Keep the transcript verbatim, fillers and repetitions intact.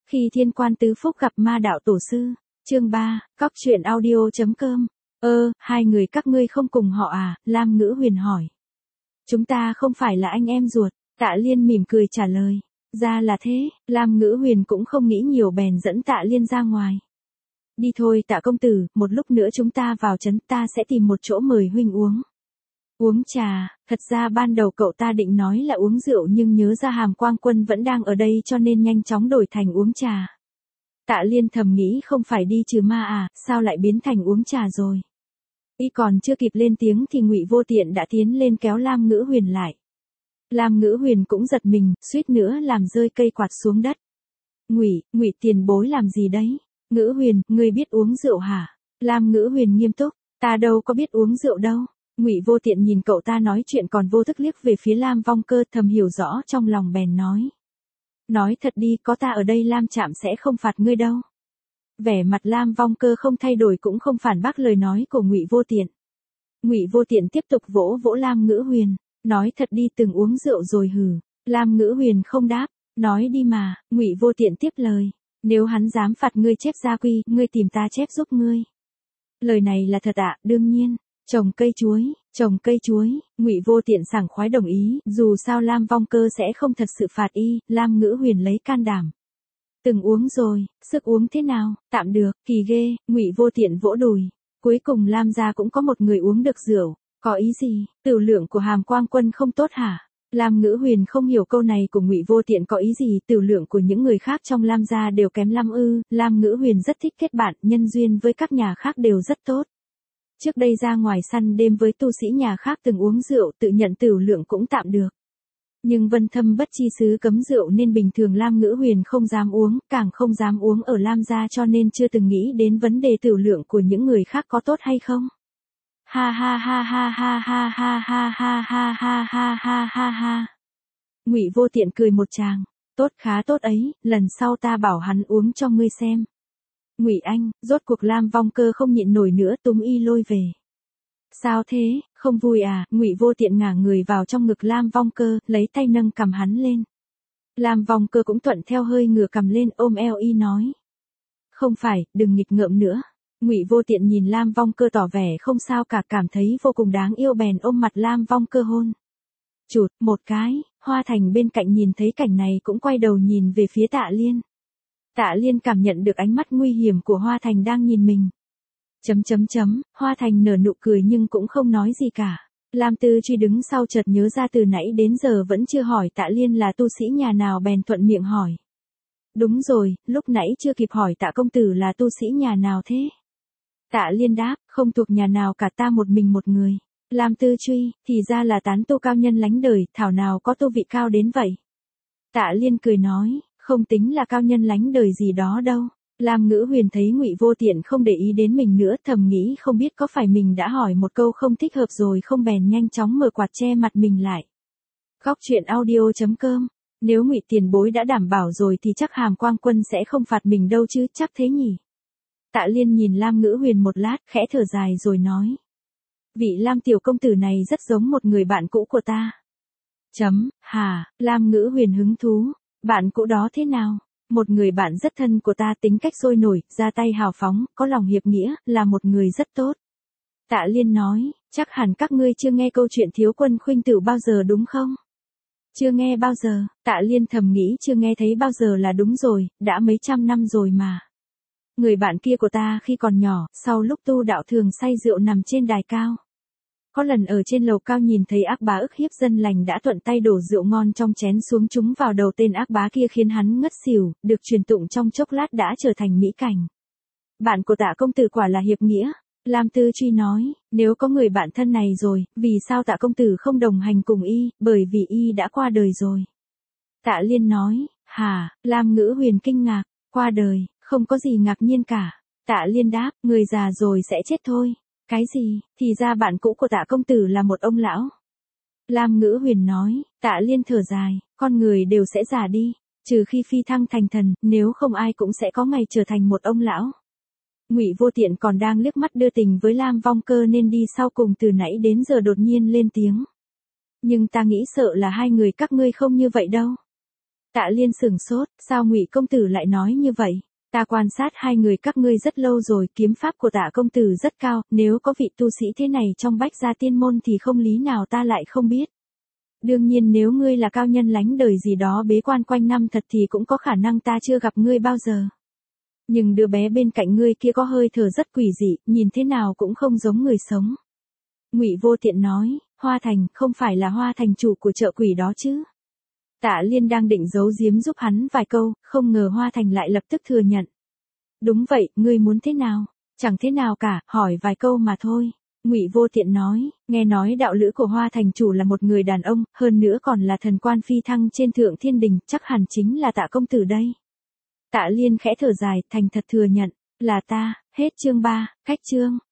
Khi thiên quan tứ phúc gặp ma đạo tổ sư, chương ba, cóc truyện audio.com. Ơ, hai người các ngươi không cùng họ à? Lam Ngữ Huyền hỏi. Chúng ta không phải là anh em ruột, Tạ Liên mỉm cười trả lời. Ra là thế, Lam Ngữ Huyền cũng không nghĩ nhiều bèn dẫn Tạ Liên ra ngoài. Đi thôi Tạ công tử, một lúc nữa chúng ta vào trấn, ta sẽ tìm một chỗ mời huynh uống. Uống trà, thật ra ban đầu cậu ta định nói là uống rượu nhưng nhớ ra Hàm Quang Quân vẫn đang ở đây cho nên nhanh chóng đổi thành uống trà. Tạ Liên thầm nghĩ không phải đi trừ ma à, sao lại biến thành uống trà rồi. Y còn chưa kịp lên tiếng thì Ngụy Vô Tiện đã tiến lên kéo Lam Ngữ Huyền lại. Lam Ngữ Huyền cũng giật mình, suýt nữa làm rơi cây quạt xuống đất. Ngụy, Ngụy tiền bối làm gì đấy? Ngữ Huyền, ngươi biết uống rượu hả? Lam Ngữ Huyền nghiêm túc, ta đâu có biết uống rượu đâu. Ngụy Vô Tiện nhìn cậu ta nói chuyện còn vô thức liếc về phía Lam Vong Cơ, thầm hiểu rõ trong lòng bèn nói. Nói thật đi, có ta ở đây Lam Trạm sẽ không phạt ngươi đâu. Vẻ mặt Lam Vong Cơ không thay đổi cũng không phản bác lời nói của Ngụy Vô Tiện. Ngụy Vô Tiện tiếp tục vỗ vỗ Lam Ngữ Huyền, nói thật đi, từng uống rượu rồi hử? Lam Ngữ Huyền không đáp, nói đi mà. Ngụy Vô Tiện tiếp lời, nếu hắn dám phạt ngươi chép gia quy, ngươi tìm ta chép giúp ngươi. Lời này là thật ạ? Đương nhiên. Trồng cây chuối, trồng cây chuối, Ngụy Vô Tiện sảng khoái đồng ý, dù sao Lam Vong Cơ sẽ không thật sự phạt y. Lam Ngữ Huyền lấy can đảm. Từng uống rồi, sức uống thế nào? Tạm được, kỳ ghê. Ngụy Vô Tiện vỗ đùi. Cuối cùng Lam gia cũng có một người uống được rượu. Có ý gì? Tửu lượng của Hàm Quang Quân không tốt hả? Lam Ngữ Huyền không hiểu câu này của Ngụy Vô Tiện có ý gì. Tửu lượng của những người khác trong Lam gia đều kém lắm ư? Lam Ngữ Huyền rất thích kết bạn, nhân duyên với các nhà khác đều rất tốt. Trước đây ra ngoài săn đêm với tu sĩ nhà khác từng uống rượu, tự nhận tửu lượng cũng tạm được. Nhưng Vân Thâm bất chi xứ cấm rượu nên bình thường Lam Ngữ Huyền không dám uống, càng không dám uống ở Lam gia, cho nên chưa từng nghĩ đến vấn đề tửu lượng của những người khác có tốt hay không. Ha ha ha ha ha ha ha ha ha ha ha ha ha ha ha. Ngụy Vô Tiện cười một tràng, tốt, khá tốt ấy, lần sau ta bảo hắn uống cho ngươi xem. Ngụy anh, rốt cuộc Lam Vong Cơ không nhịn nổi nữa, túm y lôi về. Sao thế, không vui à? Ngụy Vô Tiện ngả người vào trong ngực Lam Vong Cơ, lấy tay nâng cằm hắn lên. Lam Vong Cơ cũng thuận theo hơi ngửa cằm lên, ôm eo y nói. Không phải, đừng nghịch ngợm nữa. Ngụy Vô Tiện nhìn Lam Vong Cơ tỏ vẻ không sao cả, cảm thấy vô cùng đáng yêu bèn ôm mặt Lam Vong Cơ hôn. Chụt, một cái. Hoa Thành bên cạnh nhìn thấy cảnh này cũng quay đầu nhìn về phía Tạ Liên. Tạ Liên cảm nhận được ánh mắt nguy hiểm của Hoa Thành đang nhìn mình. Chấm chấm chấm, Hoa Thành nở nụ cười nhưng cũng không nói gì cả. Lam Tư Truy đứng sau chợt nhớ ra từ nãy đến giờ vẫn chưa hỏi Tạ Liên là tu sĩ nhà nào bèn thuận miệng hỏi. Đúng rồi, lúc nãy chưa kịp hỏi Tạ công tử là tu sĩ nhà nào thế? Tạ Liên đáp, không thuộc nhà nào cả, ta một mình một người. Lam Tư Truy, thì ra là tán tu cao nhân lánh đời, thảo nào có tu vị cao đến vậy. Tạ Liên cười nói, không tính là cao nhân lánh đời gì đó đâu. Lam Ngữ Huyền thấy Ngụy Vô Tiện không để ý đến mình nữa, thầm nghĩ không biết có phải mình đã hỏi một câu không thích hợp rồi không, bèn nhanh chóng mở quạt che mặt mình lại. Cóc truyện audio.com. Nếu Ngụy tiền bối đã đảm bảo rồi thì chắc Hàm Quang Quân sẽ không phạt mình đâu chứ, chắc thế nhỉ. Tạ Liên nhìn Lam Ngữ Huyền một lát, khẽ thở dài rồi nói. Vị Lam tiểu công tử này rất giống một người bạn cũ của ta. Chấm, hà, Lam Ngữ Huyền hứng thú. Bạn cũ đó thế nào? Một người bạn rất thân của ta, tính cách sôi nổi, ra tay hào phóng, có lòng hiệp nghĩa, là một người rất tốt. Tạ Liên nói, chắc hẳn các ngươi chưa nghe câu chuyện Thiếu Quân Khuynh Tửu bao giờ đúng không? Chưa nghe bao giờ. Tạ Liên thầm nghĩ chưa nghe thấy bao giờ là đúng rồi, đã mấy trăm năm rồi mà. Người bạn kia của ta khi còn nhỏ, sau lúc tu đạo thường say rượu nằm trên đài cao. Có lần ở trên lầu cao nhìn thấy ác bá ức hiếp dân lành đã thuận tay đổ rượu ngon trong chén xuống trúng vào đầu tên ác bá kia khiến hắn ngất xỉu, được truyền tụng trong chốc lát đã trở thành mỹ cảnh. Bạn của Tạ công tử quả là hiệp nghĩa. Lam Tư Truy nói, nếu có người bạn thân này rồi, vì sao Tạ công tử không đồng hành cùng y, bởi vì y đã qua đời rồi. Tạ Liên nói, hả? Lam Ngữ Huyền kinh ngạc, qua đời, không có gì ngạc nhiên cả. Tạ Liên đáp, người già rồi sẽ chết thôi. Cái gì? Thì ra bạn cũ của Tạ công tử là một ông lão. Lam Ngữ Huyền nói. Tạ Liên thở dài, con người đều sẽ già đi, trừ khi phi thăng thành thần, nếu không ai cũng sẽ có ngày trở thành một ông lão. Ngụy Vô Tiện còn đang liếc mắt đưa tình với Lam Vong Cơ nên đi sau cùng từ nãy đến giờ đột nhiên lên tiếng. Nhưng ta nghĩ sợ là hai người các ngươi không như vậy đâu. Tạ Liên sửng sốt, sao Ngụy công tử lại nói như vậy? Ta quan sát hai người các ngươi rất lâu rồi, kiếm pháp của Tạ công tử rất cao, nếu có vị tu sĩ thế này trong Bách Gia Tiên môn thì không lý nào ta lại không biết. Đương nhiên nếu ngươi là cao nhân lánh đời gì đó bế quan quanh năm thật thì cũng có khả năng ta chưa gặp ngươi bao giờ. Nhưng đứa bé bên cạnh ngươi kia có hơi thở rất quỷ dị, nhìn thế nào cũng không giống người sống. Ngụy Vô Tiện nói, Hoa Thành, không phải là Hoa Thành chủ của chợ quỷ đó chứ? Tạ Liên đang định giấu giếm giúp hắn vài câu, không ngờ Hoa Thành lại lập tức thừa nhận. Đúng vậy, ngươi muốn thế nào? Chẳng thế nào cả, hỏi vài câu mà thôi. Ngụy Vô Tiện nói, nghe nói đạo lữ của Hoa Thành chủ là một người đàn ông, hơn nữa còn là thần quan phi thăng trên thượng thiên đình, chắc hẳn chính là Tạ công tử đây. Tạ Liên khẽ thở dài, thành thật thừa nhận, là ta. Hết chương ba, cách chương.